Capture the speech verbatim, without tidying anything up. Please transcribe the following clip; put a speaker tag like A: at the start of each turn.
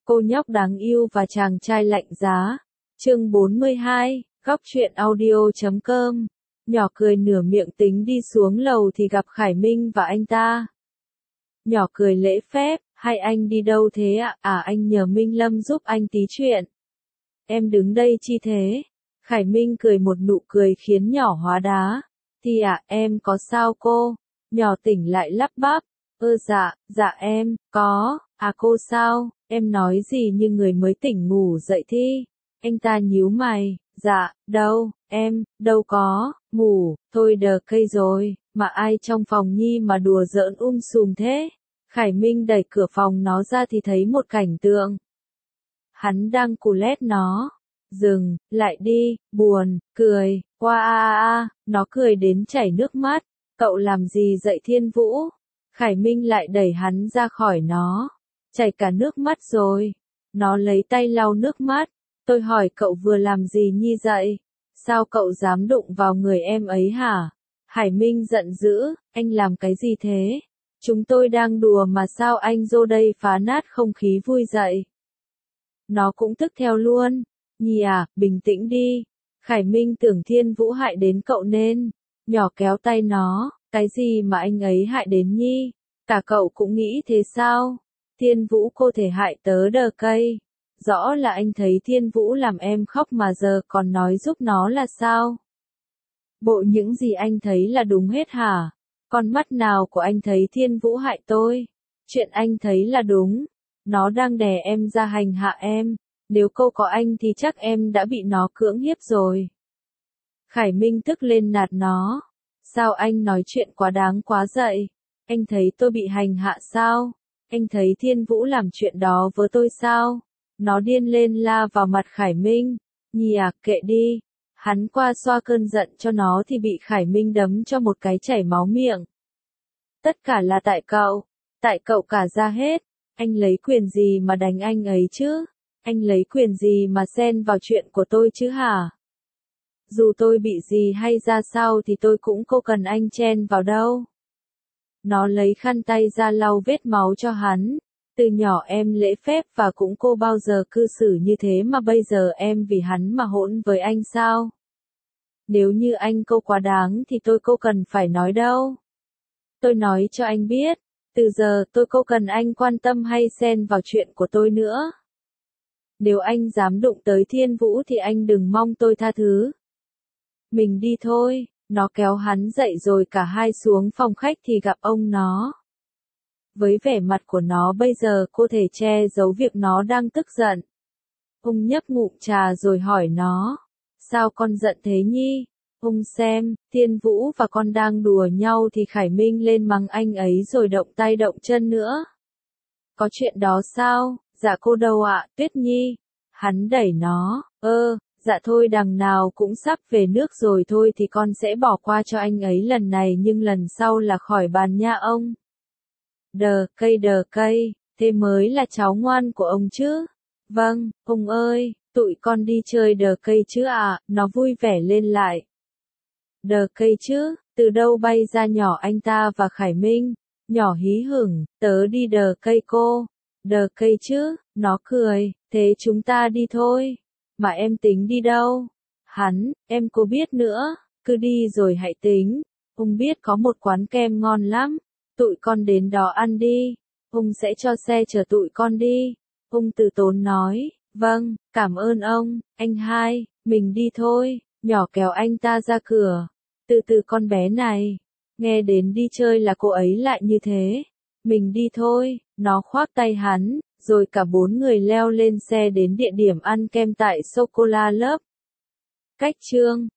A: Cô nhóc đáng yêu và chàng trai lạnh giá. Chương bốn mươi hai, góc truyện audio chấm com. Nhỏ cười nửa miệng tính đi xuống lầu thì gặp Khải Minh và anh ta. Nhỏ cười lễ phép, hai anh đi đâu thế ạ? À? à anh nhờ Minh Lâm giúp anh tí chuyện. Em đứng đây chi thế? Khải Minh cười một nụ cười khiến nhỏ hóa đá. Thì ạ, à, em có sao cô? Nhỏ tỉnh lại lắp bắp. Ơ dạ, dạ em, có, à cô sao? Em nói gì như người mới tỉnh ngủ dậy thi? Anh ta nhíu mày, dạ, đâu, em, đâu có, ngủ, thôi đờ cây rồi, mà ai trong phòng Nhi mà đùa giỡn um sùm thế? Khải Minh đẩy cửa phòng nó ra thì thấy một cảnh tượng. Hắn đang cù lét nó. Dừng, lại đi, buồn, cười, qua a a a, nó cười đến chảy nước mắt. Cậu làm gì dậy Thiên Vũ? Khải Minh lại đẩy hắn ra khỏi nó. Chảy cả nước mắt rồi. Nó lấy tay lau nước mắt. Tôi hỏi cậu vừa làm gì Nhi dậy? Sao cậu dám đụng vào người em ấy hả? Hải Minh giận dữ, anh làm cái gì thế? Chúng tôi đang đùa mà sao anh vô đây phá nát không khí vui dậy? Nó cũng tức theo luôn. Nhi à, bình tĩnh đi. Khải Minh tưởng Thiên Vũ hại đến cậu nên. Nhỏ kéo tay nó, cái gì mà anh ấy hại đến Nhi? Cả cậu cũng nghĩ thế sao? Thiên Vũ cô thể hại tớ đờ cây. Rõ là anh thấy Thiên Vũ làm em khóc mà giờ còn nói giúp nó là sao? Bộ những gì anh thấy là đúng hết hả? Con mắt nào của anh thấy Thiên Vũ hại tôi? Chuyện anh thấy là đúng. Nó đang đè em ra hành hạ em. Nếu cô có anh thì chắc em đã bị nó cưỡng hiếp rồi. Khải Minh tức lên nạt nó. Sao anh nói chuyện quá đáng quá dậy? Anh thấy tôi bị hành hạ sao? Anh thấy Thiên Vũ làm chuyện đó với tôi sao? Nó điên lên la vào mặt Khải Minh. Nhi à, kệ đi. Hắn qua xoa cơn giận cho nó thì bị Khải Minh đấm cho một cái chảy máu miệng. Tất cả là tại cậu. Tại cậu cả ra hết. Anh lấy quyền gì mà đánh anh ấy chứ? Anh lấy quyền gì mà xen vào chuyện của tôi chứ hả? Dù tôi bị gì hay ra sao thì tôi cũng không cần anh chen vào đâu. Nó lấy khăn tay ra lau vết máu cho hắn. Từ nhỏ em lễ phép và cũng cô bao giờ cư xử như thế mà bây giờ em vì hắn mà hỗn với anh sao? Nếu như anh cô quá đáng thì tôi cô cần phải nói đâu. Tôi nói cho anh biết, từ giờ tôi cô cần anh quan tâm hay xen vào chuyện của tôi nữa. Nếu anh dám đụng tới Thiên Vũ thì anh đừng mong tôi tha thứ. Mình đi thôi, nó kéo hắn dậy rồi cả hai xuống phòng khách thì gặp ông nó. Với vẻ mặt của nó bây giờ cô thể che giấu việc nó đang tức giận. Ông nhấp ngụm trà rồi hỏi nó. Sao con giận thế Nhi? Ông xem, Thiên Vũ và con đang đùa nhau thì Khải Minh lên mắng anh ấy rồi động tay động chân nữa. Có chuyện đó sao? Dạ cô đâu ạ, Tuyết Nhi? Hắn đẩy nó. Ơ, dạ thôi đằng nào cũng sắp về nước rồi thôi thì con sẽ bỏ qua cho anh ấy lần này nhưng lần sau là khỏi bàn nha ông. Đờ cây đờ cây, thế mới là cháu ngoan của ông chứ? Vâng, ông ơi, tụi con đi chơi đờ cây chứ à, nó vui vẻ lên lại. Đờ cây chứ, từ đâu bay ra nhỏ anh ta và Khải Minh, nhỏ hí hửng, tớ đi đờ cây cô. Đờ cây chứ, nó cười, thế chúng ta đi thôi. Mà em tính đi đâu? Hắn, em có biết nữa, cứ đi rồi hãy tính. Ông biết có một quán kem ngon lắm. Tụi con đến đó ăn đi. Ông sẽ cho xe chở tụi con đi. Ông từ tốn nói, vâng, cảm ơn ông, anh hai, mình đi thôi. Nhỏ kéo anh ta ra cửa. Từ từ con bé này. Nghe đến đi chơi là cô ấy lại như thế. Mình đi thôi, nó khoác tay hắn, rồi cả bốn người leo lên xe đến địa điểm ăn kem tại Sô-cô-la Lớp. Cách chương